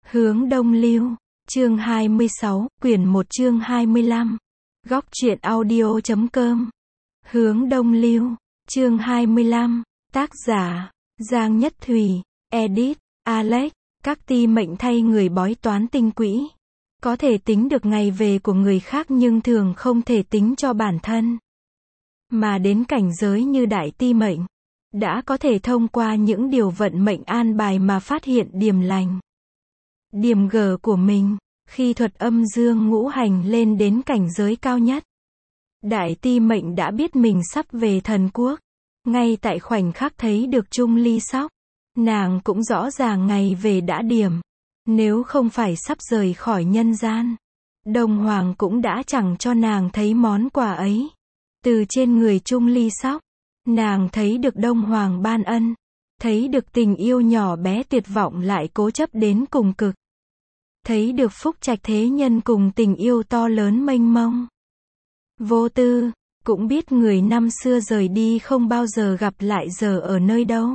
Hướng Đông Lưu, chương 26, quyển 1 chương 25. Góc truyện audio.com. Hướng Đông Lưu, chương 25. Tác giả, Giang Nhất Thùy, edit, Alex. Các ti mệnh thay người bói toán tinh quỹ. Có thể tính được ngày về của người khác nhưng thường không thể tính cho bản thân. Mà đến cảnh giới như đại ti mệnh, đã có thể thông qua những điều vận mệnh an bài mà phát hiện điểm lành, điểm gở của mình, khi thuật âm dương ngũ hành lên đến cảnh giới cao nhất. Đại ti mệnh đã biết mình sắp về thần quốc. Ngay tại khoảnh khắc thấy được Trung Ly Sóc, nàng cũng rõ ràng ngày về đã điểm. Nếu không phải sắp rời khỏi nhân gian, Đông Hoàng cũng đã chẳng cho nàng thấy món quà ấy. Từ trên người Trung Ly Sóc, nàng thấy được Đông Hoàng ban ân, thấy được tình yêu nhỏ bé tuyệt vọng lại cố chấp đến cùng cực, thấy được phúc trạch thế nhân cùng tình yêu to lớn mênh mông, vô tư, cũng biết người năm xưa rời đi không bao giờ gặp lại giờ ở nơi đâu.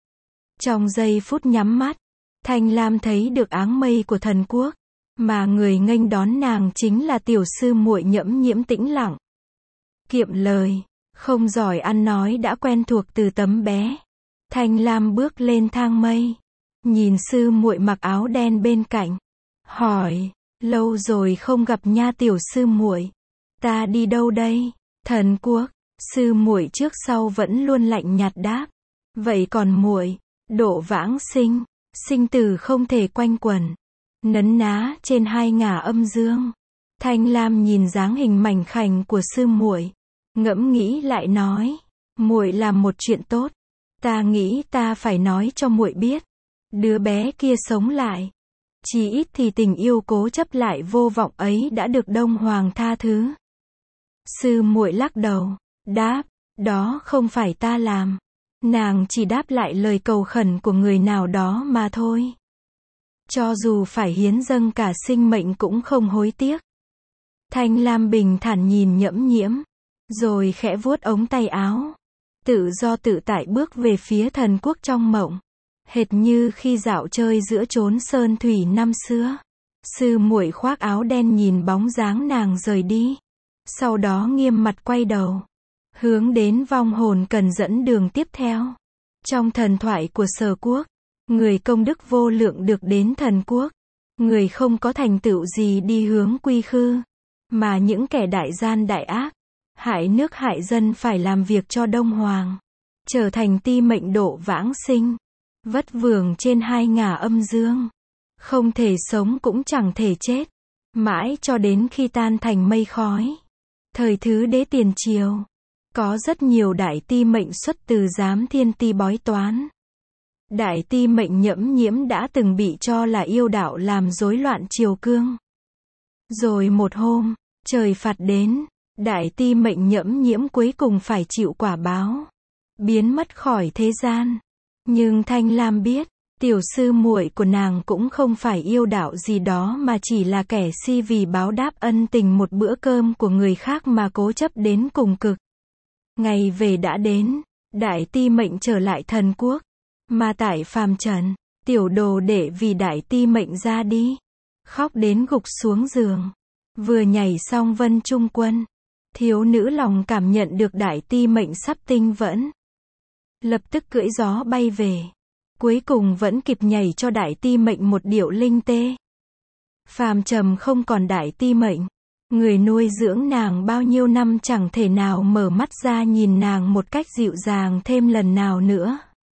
Trong giây phút nhắm mắt, Thanh Lam thấy được áng mây của thần quốc, mà người nghênh đón nàng chính là tiểu sư muội Nhẫm Nhiễm tĩnh lặng, kiệm lời, không giỏi ăn nói đã quen thuộc từ tấm bé. Thanh Lam bước lên thang mây, nhìn sư muội mặc áo đen bên cạnh, hỏi, lâu rồi không gặp nha tiểu sư muội, ta đi đâu đây? Thần quốc. Sư muội trước sau vẫn luôn lạnh nhạt đáp, vậy còn muội? Độ vãng sinh, sinh tử không thể quanh quẩn, nấn ná trên hai ngả âm dương. Thanh Lam nhìn dáng hình mảnh khảnh của sư muội, ngẫm nghĩ lại nói, muội làm một chuyện tốt, ta nghĩ ta phải nói cho muội biết. Đứa bé kia sống lại, chỉ ít thì tình yêu cố chấp lại vô vọng ấy đã được Đông Hoàng tha thứ. Sư muội lắc đầu, đáp, đó không phải ta làm. Nàng chỉ đáp lại lời cầu khẩn của người nào đó mà thôi. Cho dù phải hiến dâng cả sinh mệnh cũng không hối tiếc. Thanh Lam bình thản nhìn Nhẫm Nhiễm, rồi khẽ vuốt ống tay áo, tự do tự tại bước về phía thần quốc trong mộng, hệt như khi dạo chơi giữa chốn sơn thủy năm xưa. Sư muội khoác áo đen nhìn bóng dáng nàng rời đi, sau đó nghiêm mặt quay đầu, hướng đến vong hồn cần dẫn đường tiếp theo. Trong thần thoại của Sở quốc, người công đức vô lượng được đến thần quốc, người không có thành tựu gì đi hướng quy khư, mà những kẻ đại gian đại ác, hại nước hại dân phải làm việc cho Đông Hoàng, trở thành ti mệnh độ vãng sinh, vất vưởng trên hai ngả âm dương, không thể sống cũng chẳng thể chết, mãi cho đến khi tan thành mây khói. Thời thứ Đế tiền triều, có rất nhiều đại ti mệnh xuất từ giám thiên ti bói toán. Đại ti mệnh Nhẫm Nhiễm đã từng bị cho là yêu đạo làm rối loạn triều cương. Rồi một hôm, trời phạt đến, đại ti mệnh Nhẫm Nhiễm cuối cùng phải chịu quả báo, biến mất khỏi thế gian. Nhưng Thanh Lam biết, tiểu sư muội của nàng cũng không phải yêu đạo gì đó mà chỉ là kẻ si vì báo đáp ân tình một bữa cơm của người khác mà cố chấp đến cùng cực. Ngày về đã đến, đại ti mệnh trở lại thần quốc, mà tại phàm trần, tiểu đồ đệ vì đại ti mệnh ra đi, khóc đến gục xuống giường. Vừa nhảy xong Vân Trung Quân, thiếu nữ lòng cảm nhận được đại ti mệnh sắp tinh vẫn, lập tức cưỡi gió bay về, cuối cùng vẫn kịp nhảy cho đại ti mệnh một điệu linh tê. Phàm trần không còn đại ti mệnh, người nuôi dưỡng nàng bao nhiêu năm chẳng thể nào mở mắt ra nhìn nàng một cách dịu dàng thêm lần nào nữa.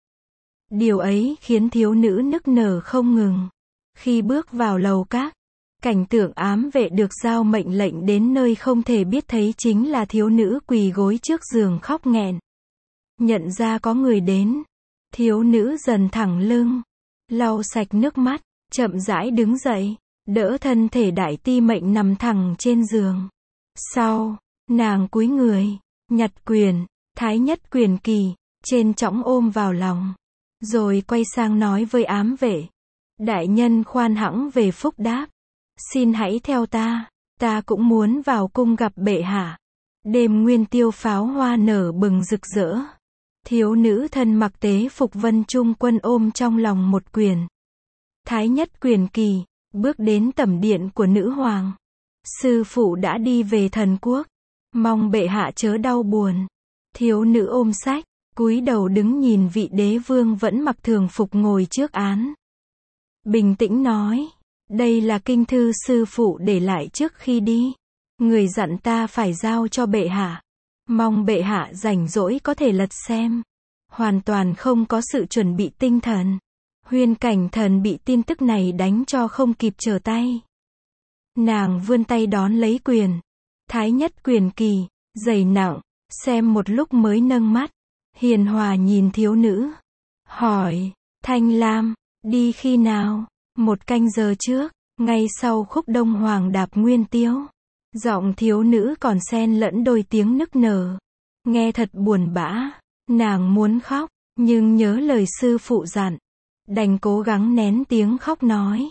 Điều ấy khiến thiếu nữ nức nở không ngừng. Khi bước vào lầu các, cảnh tượng ám vệ được giao mệnh lệnh đến nơi không thể biết thấy chính là thiếu nữ quỳ gối trước giường khóc nghẹn. Nhận ra có người đến, thiếu nữ dần thẳng lưng, lau sạch nước mắt, chậm rãi đứng dậy, đỡ thân thể đại ti mệnh nằm thẳng trên giường. Sau, nàng cúi người, nhặt quyền, thái nhất quyền kỳ, trên trõng ôm vào lòng. Rồi quay sang nói với ám vệ, đại nhân khoan hãng về phúc đáp, xin hãy theo ta cũng muốn vào cung gặp bệ hạ. Đêm nguyên tiêu pháo hoa nở bừng rực rỡ. Thiếu nữ thân mặc tế phục Vân Trung Quân ôm trong lòng một quyền. Thái nhất quyền kỳ, bước đến tẩm điện của nữ hoàng. Sư phụ đã đi về thần quốc. Mong bệ hạ chớ đau buồn. Thiếu nữ ôm sách, cúi đầu đứng nhìn vị đế vương vẫn mặc thường phục ngồi trước án. Bình tĩnh nói, đây là kinh thư sư phụ để lại trước khi đi. Người dặn ta phải giao cho bệ hạ. Mong bệ hạ rảnh rỗi có thể lật xem. Hoàn toàn không có sự chuẩn bị tinh thần. Huyên Cảnh Thần bị tin tức này đánh cho không kịp trở tay. Nàng vươn tay đón lấy quyền. Thái nhất quyền kỳ, dày nặng, xem một lúc mới nâng mắt. Hiền hòa nhìn thiếu nữ. Hỏi, Thanh Lam, đi khi nào? 1 canh giờ trước, ngay sau khúc Đông Hoàng đạp Nguyên Tiêu. Giọng thiếu nữ còn xen lẫn đôi tiếng nức nở. Nghe thật buồn bã. Nàng muốn khóc, nhưng nhớ lời sư phụ dặn. Đành cố gắng nén tiếng khóc nói.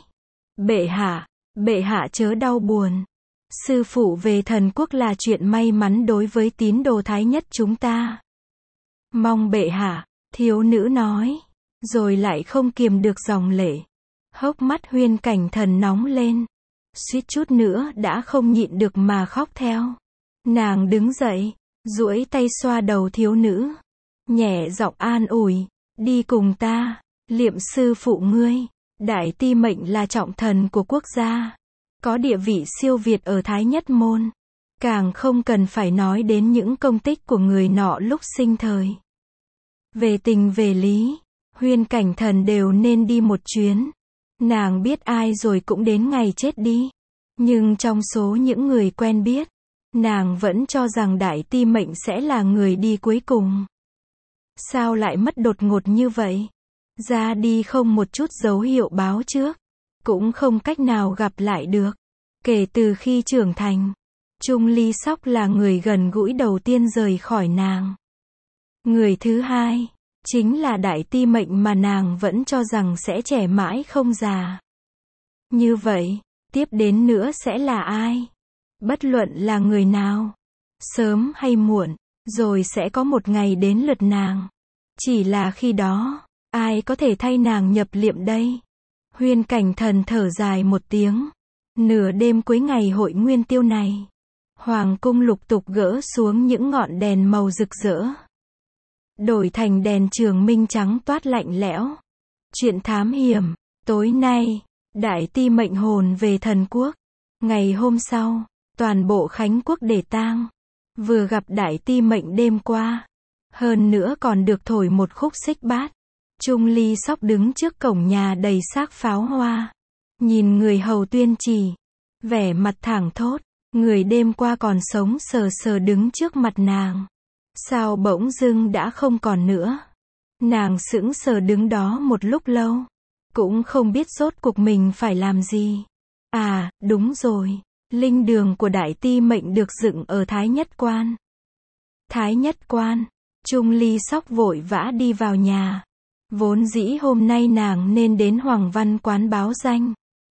Bệ hạ chớ đau buồn. Sư phụ về thần quốc là chuyện may mắn đối với tín đồ Thái nhất chúng ta. Mong bệ hạ, thiếu nữ nói. Rồi lại không kiềm được dòng lệ. Hốc mắt Huyên Cảnh Thần nóng lên. Suýt chút nữa đã không nhịn được mà khóc theo. Nàng đứng dậy, duỗi tay xoa đầu thiếu nữ. Nhẹ giọng an ủi, đi cùng ta, Liệm sư phụ ngươi. Đại ti mệnh là trọng thần của quốc gia. Có địa vị siêu việt ở Thái nhất môn. Càng không cần phải nói đến những công tích của người nọ lúc sinh thời. Về tình về lý, Huyên Cảnh Thần đều nên đi một chuyến. Nàng biết ai rồi cũng đến ngày chết đi. Nhưng trong số những người quen biết, nàng vẫn cho rằng đại ti mệnh sẽ là người đi cuối cùng. Sao lại mất đột ngột như vậy? Ra đi không một chút dấu hiệu báo trước. Cũng không cách nào gặp lại được. Kể từ khi trưởng thành, Trung Ly Sóc là người gần gũi đầu tiên rời khỏi nàng. Người thứ hai, chính là đại ti mệnh mà nàng vẫn cho rằng sẽ trẻ mãi không già. Như vậy, tiếp đến nữa sẽ là ai? Bất luận là người nào, sớm hay muộn, rồi sẽ có một ngày đến lượt nàng. Chỉ là khi đó, ai có thể thay nàng nhập liệm đây? Huyên Cảnh Thần thở dài một tiếng. Nửa đêm cuối ngày hội Nguyên Tiêu này, hoàng cung lục tục gỡ xuống những ngọn đèn màu rực rỡ. Đổi thành đèn trường minh trắng toát lạnh lẽo. Chuyện thám hiểm, tối nay, đại ti mệnh hồn về thần quốc. Ngày hôm sau, toàn bộ Khánh quốc để tang. Vừa gặp đại ti mệnh đêm qua. Hơn nữa còn được thổi một khúc xích bát. Trung Ly Sóc đứng trước cổng nhà đầy xác pháo hoa. Nhìn người hầu tuyên chỉ. Vẻ mặt thảng thốt. Người đêm qua còn sống sờ sờ đứng trước mặt nàng. Sao bỗng dưng đã không còn nữa? Nàng sững sờ đứng đó một lúc lâu. Cũng không biết rốt cuộc mình phải làm gì. À, đúng rồi. Linh đường của đại ti mệnh được dựng ở Thái Nhất Quan. Thái Nhất Quan. Trung Ly Sóc vội vã đi vào nhà. Vốn dĩ hôm nay nàng nên đến Hoàng Văn Quán báo danh.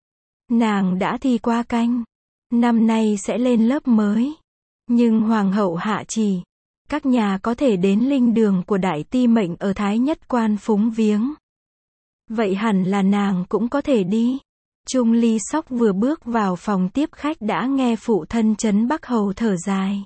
Nàng đã thi qua canh. Năm nay sẽ lên lớp mới. Nhưng Hoàng hậu hạ chỉ. Các nhà có thể đến linh đường của đại ti mệnh ở Thái Nhất Quan phúng viếng. Vậy hẳn là nàng cũng có thể đi. Trung Ly Sóc vừa bước vào phòng tiếp khách đã nghe phụ thân Trấn Bắc Hầu thở dài.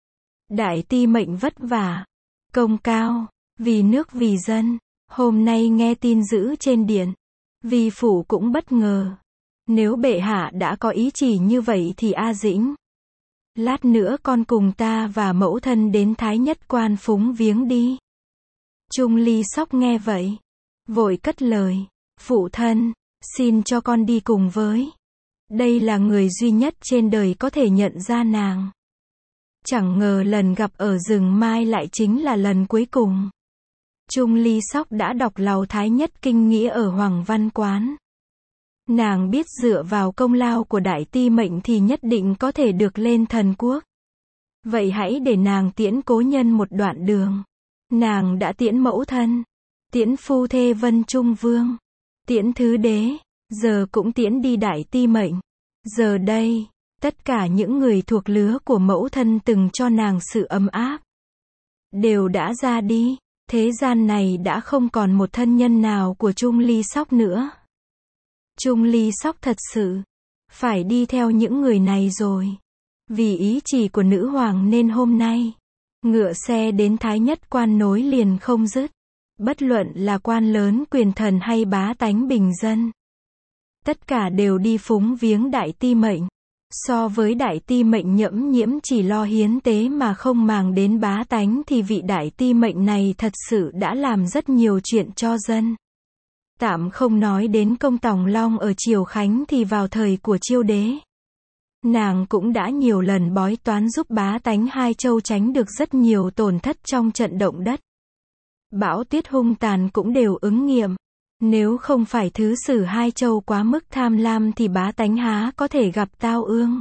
Đại ti mệnh vất vả, công cao, vì nước vì dân. Hôm nay nghe tin dữ trên điện, vì phủ cũng bất ngờ. Nếu bệ hạ đã có ý chỉ như vậy thì A Dĩnh, lát nữa con cùng ta và mẫu thân đến Thái Nhất Quan phúng viếng đi. Trung Ly Sóc nghe vậy, vội cất lời, phụ thân, xin cho con đi cùng với. Đây là người duy nhất trên đời có thể nhận ra nàng. Chẳng ngờ lần gặp ở rừng Mai lại chính là lần cuối cùng. Trung Ly Sóc đã đọc lầu Thái Nhất Kinh Nghĩa ở Hoàng Văn Quán. Nàng biết dựa vào công lao của đại ti mệnh thì nhất định có thể được lên thần quốc. Vậy hãy để nàng tiễn cố nhân một đoạn đường. Nàng đã tiễn mẫu thân, tiễn phu thê Vân Trung Vương, tiễn thứ đế, giờ cũng tiễn đi đại ti mệnh. Giờ đây, tất cả những người thuộc lứa của mẫu thân từng cho nàng sự ấm áp, đều đã ra đi. Thế gian này đã không còn một thân nhân nào của Trung Ly Sóc nữa. Trung Ly Sóc thật sự phải đi theo những người này rồi. Vì ý chỉ của nữ hoàng nên hôm nay, ngựa xe đến Thái Nhất Quan nối liền không dứt. Bất luận là quan lớn quyền thần hay bá tánh bình dân, tất cả đều đi phúng viếng Đại Ti Mệnh. So với Đại Ti Mệnh nhẫm nhiễm chỉ lo hiến tế mà không màng đến bá tánh thì vị Đại Ti Mệnh này thật sự đã làm rất nhiều chuyện cho dân. Tạm không nói đến công Tòng Long ở Triều Khánh thì vào thời của Chiêu Đế, nàng cũng đã nhiều lần bói toán giúp bá tánh Hai Châu tránh được rất nhiều tổn thất trong trận động đất. Bão tuyết hung tàn cũng đều ứng nghiệm. Nếu không phải thứ sử Hai Châu quá mức tham lam thì bá tánh há có thể gặp tao ương.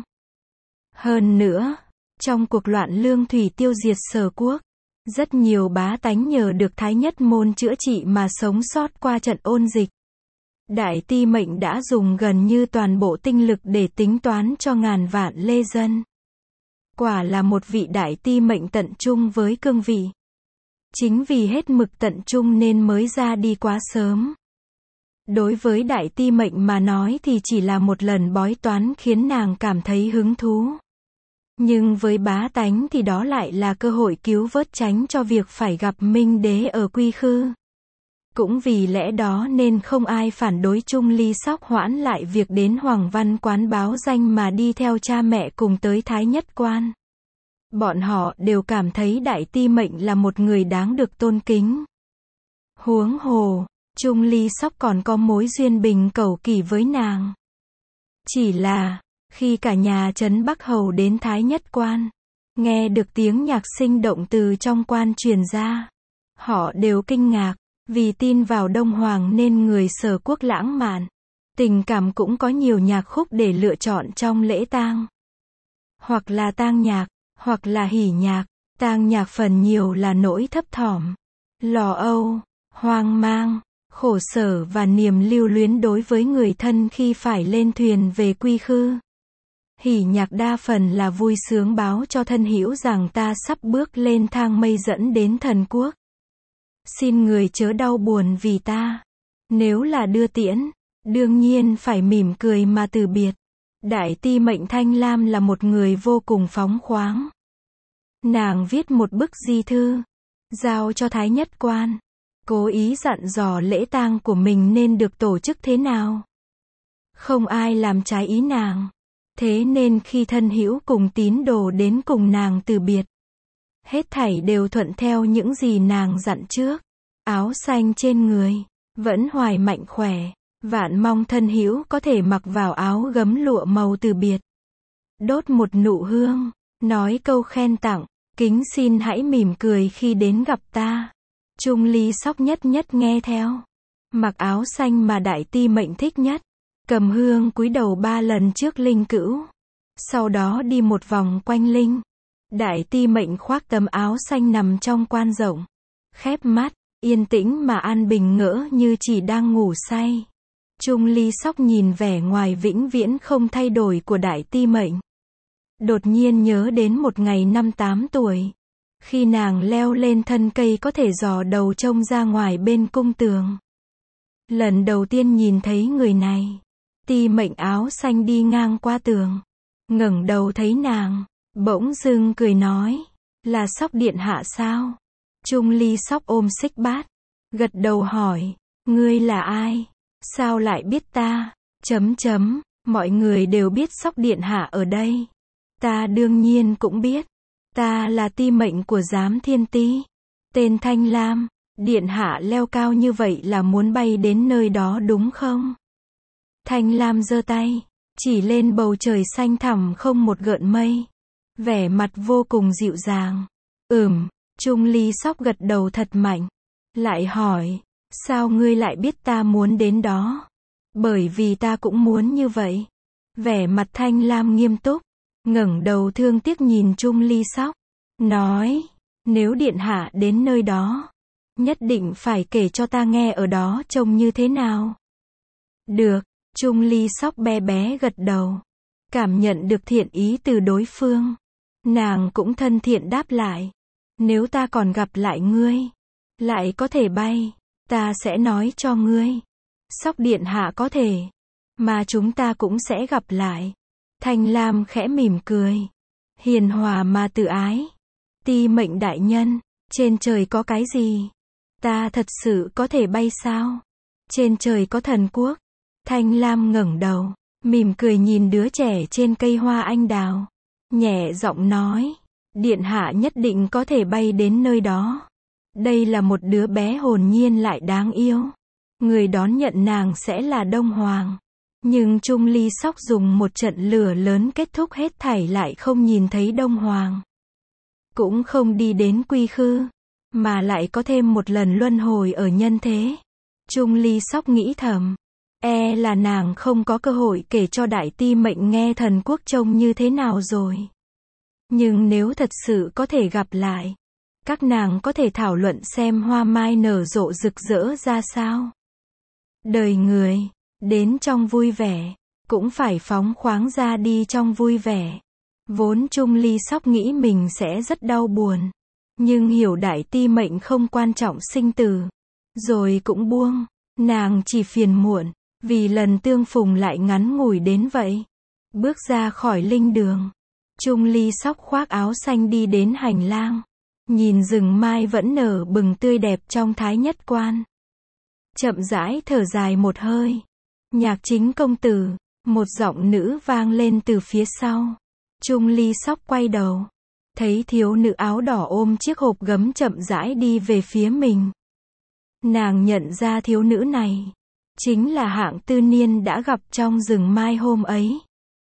Hơn nữa, trong cuộc loạn lương thủy tiêu diệt Sở Quốc, rất nhiều bá tánh nhờ được Thái Nhất Môn chữa trị mà sống sót qua trận ôn dịch. Đại Ti Mệnh đã dùng gần như toàn bộ tinh lực để tính toán cho ngàn vạn lê dân. Quả là một vị Đại Ti Mệnh tận trung với cương vị. Chính vì hết mực tận trung nên mới ra đi quá sớm. Đối với Đại Ti Mệnh mà nói thì chỉ là một lần bói toán khiến nàng cảm thấy hứng thú. Nhưng với bá tánh thì đó lại là cơ hội cứu vớt tránh cho việc phải gặp Minh Đế ở Quy Khư. Cũng vì lẽ đó nên không ai phản đối Trung Ly Sóc hoãn lại việc đến Hoàng Văn Quán báo danh mà đi theo cha mẹ cùng tới Thái Nhất Quan. Bọn họ đều cảm thấy Đại Ti Mệnh là một người đáng được tôn kính. Huống hồ, Trung Ly Sóc còn có mối duyên bình cẩu kỷ với nàng. Chỉ là, khi cả nhà Trấn Bắc Hầu đến Thái Nhất Quan, nghe được tiếng nhạc sinh động từ trong quan truyền ra, họ đều kinh ngạc, vì tin vào Đông Hoàng nên người Sở Quốc lãng mạn, tình cảm cũng có nhiều nhạc khúc để lựa chọn trong lễ tang. Hoặc là tang nhạc, hoặc là hỉ nhạc. Tang nhạc phần nhiều là nỗi thấp thỏm, lo âu, hoang mang, khổ sở và niềm lưu luyến đối với người thân khi phải lên thuyền về Quy Khư. Hỉ nhạc đa phần là vui sướng báo cho thân hữu rằng ta sắp bước lên thang mây dẫn đến thần quốc. Xin người chớ đau buồn vì ta. Nếu là đưa tiễn, đương nhiên phải mỉm cười mà từ biệt. Đại Ti Mệnh Thanh Lam là một người vô cùng phóng khoáng. Nàng viết một bức di thư, giao cho Thái Nhất Quan, cố ý dặn dò lễ tang của mình nên được tổ chức thế nào. Không ai làm trái ý nàng. Thế nên khi thân hữu cùng tín đồ đến cùng nàng từ biệt, hết thảy đều thuận theo những gì nàng dặn trước. Áo xanh trên người, vẫn hoài mạnh khỏe, vạn mong thân hữu có thể mặc vào áo gấm lụa màu từ biệt. Đốt một nụ hương, nói câu khen tặng, kính xin hãy mỉm cười khi đến gặp ta. Trung Ly Sóc nhất nhất nghe theo. Mặc áo xanh mà Đại Ti Mệnh thích nhất. Cầm hương cúi đầu 3 lần trước linh cữu. Sau đó đi một vòng quanh linh. Đại Ti Mệnh khoác tấm áo xanh nằm trong quan rộng. Khép mắt, yên tĩnh mà an bình ngỡ như chỉ đang ngủ say. Trung Ly Sóc nhìn vẻ ngoài vĩnh viễn không thay đổi của Đại Ti Mệnh. Đột nhiên nhớ đến một ngày năm 8 tuổi. Khi nàng leo lên thân cây có thể dò đầu trông ra ngoài bên cung tường. Lần đầu tiên nhìn thấy người này. Ti Mệnh áo xanh đi ngang qua tường. Ngẩng đầu thấy nàng. Bỗng dưng cười nói. Là Sóc điện hạ sao? Trung Ly Sóc ôm xích bát. Gật đầu hỏi. Ngươi là ai? Sao lại biết ta? Mọi người đều biết Sóc điện hạ ở đây. Ta đương nhiên cũng biết. Ta là Ti Mệnh của Giám Thiên Ti. Tên Thanh Lam. Điện hạ leo cao như vậy là muốn bay đến nơi đó đúng không? Thanh Lam giơ tay, chỉ lên bầu trời xanh thẳm không một gợn mây. Vẻ mặt vô cùng dịu dàng. Trung Ly Sóc gật đầu thật mạnh. Lại hỏi, sao ngươi lại biết ta muốn đến đó? Bởi vì ta cũng muốn như vậy. Vẻ mặt Thanh Lam nghiêm túc, ngẩng đầu thương tiếc nhìn Trung Ly Sóc. Nói, nếu điện hạ đến nơi đó, nhất định phải kể cho ta nghe ở đó trông như thế nào. Được. Trung Ly Sóc bé bé gật đầu. Cảm nhận được thiện ý từ đối phương. Nàng cũng thân thiện đáp lại. Nếu ta còn gặp lại ngươi, lại có thể bay, ta sẽ nói cho ngươi. Sóc điện hạ có thể mà chúng ta cũng sẽ gặp lại. Thanh Lam khẽ mỉm cười. Hiền hòa mà tự ái. Ti Mệnh đại nhân, trên trời có cái gì? Ta thật sự có thể bay sao? Trên trời có thần quốc. Thanh Lam ngẩng đầu, mỉm cười nhìn đứa trẻ trên cây hoa anh đào. Nhẹ giọng nói, điện hạ nhất định có thể bay đến nơi đó. Đây là một đứa bé hồn nhiên lại đáng yêu. Người đón nhận nàng sẽ là Đông Hoàng. Nhưng Trung Ly Sóc dùng một trận lửa lớn kết thúc hết thảy lại không nhìn thấy Đông Hoàng. Cũng không đi đến Quy Khư, mà lại có thêm một lần luân hồi ở nhân thế. Trung Ly Sóc nghĩ thầm, là nàng không có cơ hội kể cho Đại Ti Mệnh nghe thần quốc trông như thế nào rồi. Nhưng nếu thật sự có thể gặp lại, các nàng có thể thảo luận xem hoa mai nở rộ rực rỡ ra sao. Đời người, đến trong vui vẻ, cũng phải phóng khoáng ra đi trong vui vẻ. Vốn Trung Ly Sóc nghĩ mình sẽ rất đau buồn. Nhưng hiểu Đại Ti Mệnh không quan trọng sinh tử. Rồi cũng buông. Nàng chỉ phiền muộn, vì lần tương phùng lại ngắn ngủi đến vậy. Bước ra khỏi linh đường. Trung Ly Sóc khoác áo xanh đi đến hành lang. Nhìn rừng mai vẫn nở bừng tươi đẹp trong Thái Nhất Quan. Chậm rãi thở dài một hơi. Nhạc Chính công tử, một giọng nữ vang lên từ phía sau. Trung Ly Sóc quay đầu, thấy thiếu nữ áo đỏ ôm chiếc hộp gấm chậm rãi đi về phía mình. Nàng nhận ra thiếu nữ này, chính là Hạng Tư Niên đã gặp trong rừng mai hôm ấy.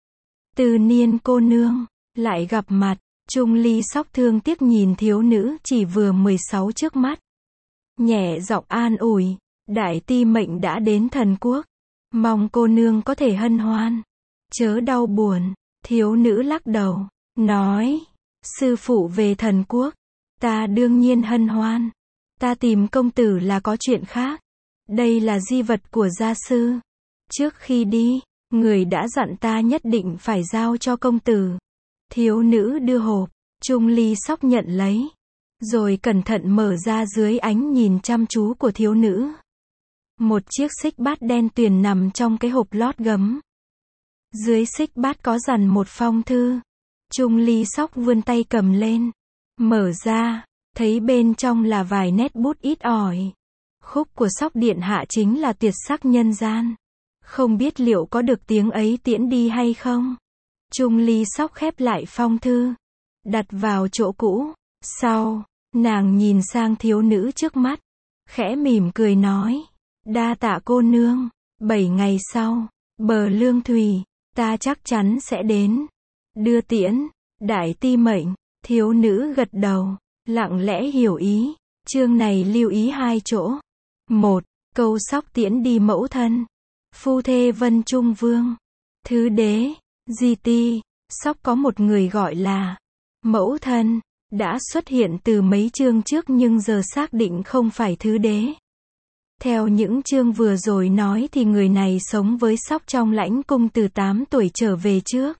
Tư Niên cô nương, lại gặp mặt. Trung Ly Sóc thương tiếc nhìn thiếu nữ chỉ vừa 16 trước mắt. Nhẹ giọng an ủi, Đại Ti Mệnh đã đến thần quốc. Mong cô nương có thể hân hoan, chớ đau buồn. Thiếu nữ lắc đầu, nói, sư phụ về thần quốc, ta đương nhiên hân hoan. Ta tìm công tử là có chuyện khác. Đây là di vật của gia sư. Trước khi đi, người đã dặn ta nhất định phải giao cho công tử. Thiếu nữ đưa hộp, Trung Ly Sóc nhận lấy, rồi cẩn thận mở ra dưới ánh nhìn chăm chú của thiếu nữ. Một chiếc xích bát đen tuyền nằm trong cái hộp lót gấm. Dưới xích bát có dằn một phong thư. Trung Ly Sóc vươn tay cầm lên. Mở ra, thấy bên trong là vài nét bút ít ỏi. Khúc của Sóc điện hạ chính là tuyệt sắc nhân gian. Không biết liệu có được tiếng ấy tiễn đi hay không? Trung Ly Sóc khép lại phong thư, đặt vào chỗ cũ. Sau, nàng nhìn sang thiếu nữ trước mắt, khẽ mỉm cười nói, đa tạ cô nương. 7 ngày sau, bờ Lương Thủy, ta chắc chắn sẽ đến. Đưa tiễn, Đại Ti Mệnh. Thiếu nữ gật đầu, lặng lẽ hiểu ý. Chương này lưu ý 2 chỗ. 1. Câu Sóc tiễn đi mẫu thân. Phu thê Vân Trung Vương. Thứ đế, Di Ti. Sóc có một người gọi là mẫu thân, đã xuất hiện từ mấy chương trước nhưng giờ xác định không phải thứ đế. Theo những chương vừa rồi nói thì người này sống với Sóc trong lãnh cung từ 8 tuổi trở về trước.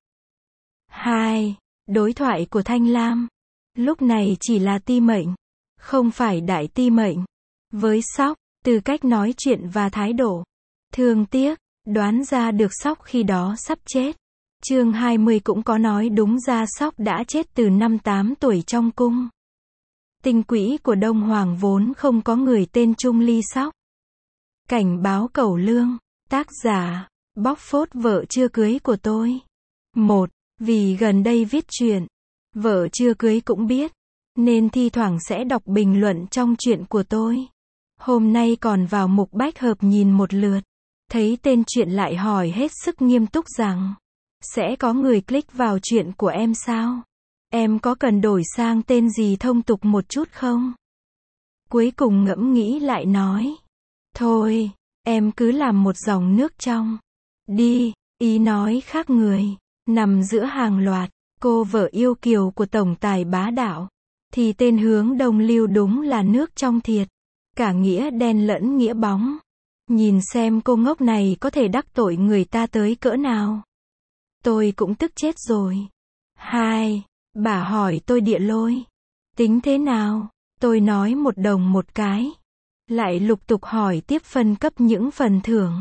2. Đối thoại của Thanh Lam. Lúc này chỉ là Ti Mệnh, không phải Đại Ti Mệnh. Với Sóc, từ cách nói chuyện và thái độ, thương tiếc, đoán ra được Sóc khi đó sắp chết. Chương 20 cũng có nói đúng ra Sóc đã chết từ năm 8 tuổi trong cung. Tinh quỹ của Đông Hoàng vốn không có người tên Trung Ly Sóc. Cảnh báo cẩu lương. Tác giả, bóc phốt vợ chưa cưới của tôi. 1. Vì gần đây viết truyện, vợ chưa cưới cũng biết, nên thi thoảng sẽ đọc bình luận trong truyện của tôi. Hôm nay còn vào mục bách hợp nhìn một lượt, thấy tên truyện lại hỏi hết sức nghiêm túc rằng, sẽ có người click vào truyện của em sao? Em có cần đổi sang tên gì thông tục một chút không? Cuối cùng ngẫm nghĩ lại nói, thôi, em cứ làm một dòng nước trong đi. Ý nói khác người, nằm giữa hàng loạt cô vợ yêu kiều của tổng tài bá đạo, thì tên Hướng Đông Lưu đúng là nước trong thiệt, cả nghĩa đen lẫn nghĩa bóng. Nhìn xem cô ngốc này có thể đắc tội người ta tới cỡ nào. Tôi cũng tức chết rồi. 2. Bà hỏi tôi địa lôi tính thế nào, tôi nói 1 đồng một cái. Lại lục tục hỏi tiếp phân cấp những phần thưởng.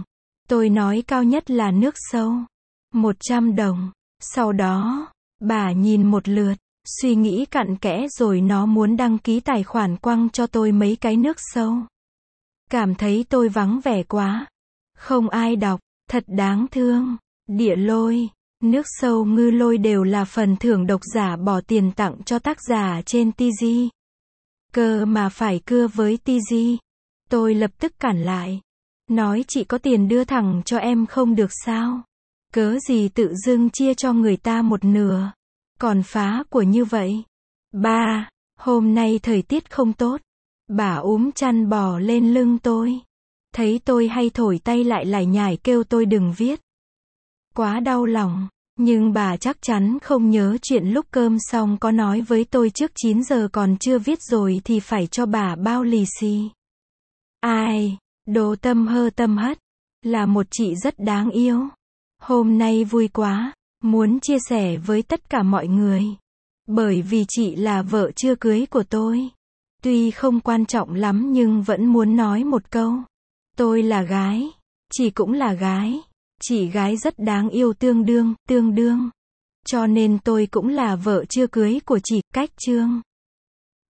Tôi nói cao nhất là nước sâu. 100 đồng. Sau đó, bà nhìn một lượt, suy nghĩ cặn kẽ rồi nó muốn đăng ký tài khoản quăng cho tôi mấy cái nước sâu. Cảm thấy tôi vắng vẻ quá. Không ai đọc, thật đáng thương. Địa lôi, nước sâu, ngư lôi đều là phần thưởng độc giả bỏ tiền tặng cho tác giả trên TG. Cơ mà phải cưa với TG. Tôi lập tức cản lại. Nói chị có tiền đưa thẳng cho em không được sao? Cớ gì tự dưng chia cho người ta một nửa. Còn phá của như vậy. Ba, hôm nay thời tiết không tốt. Bà úm chăn bò lên lưng tôi. Thấy tôi hay thổi tay lại lải nhải kêu tôi đừng viết. Quá đau lòng. Nhưng bà chắc chắn không nhớ chuyện lúc cơm xong có nói với tôi trước 9 giờ còn chưa viết rồi thì phải cho bà bao lì xì. Ai, đồ tâm hơ tâm hất. Là một chị rất đáng yêu. Hôm nay vui quá, muốn chia sẻ với tất cả mọi người. Bởi vì chị là vợ chưa cưới của tôi. Tuy không quan trọng lắm nhưng vẫn muốn nói một câu. Tôi là gái, chị cũng là gái. Chị gái rất đáng yêu tương đương. Cho nên tôi cũng là vợ chưa cưới của chị, cách chương.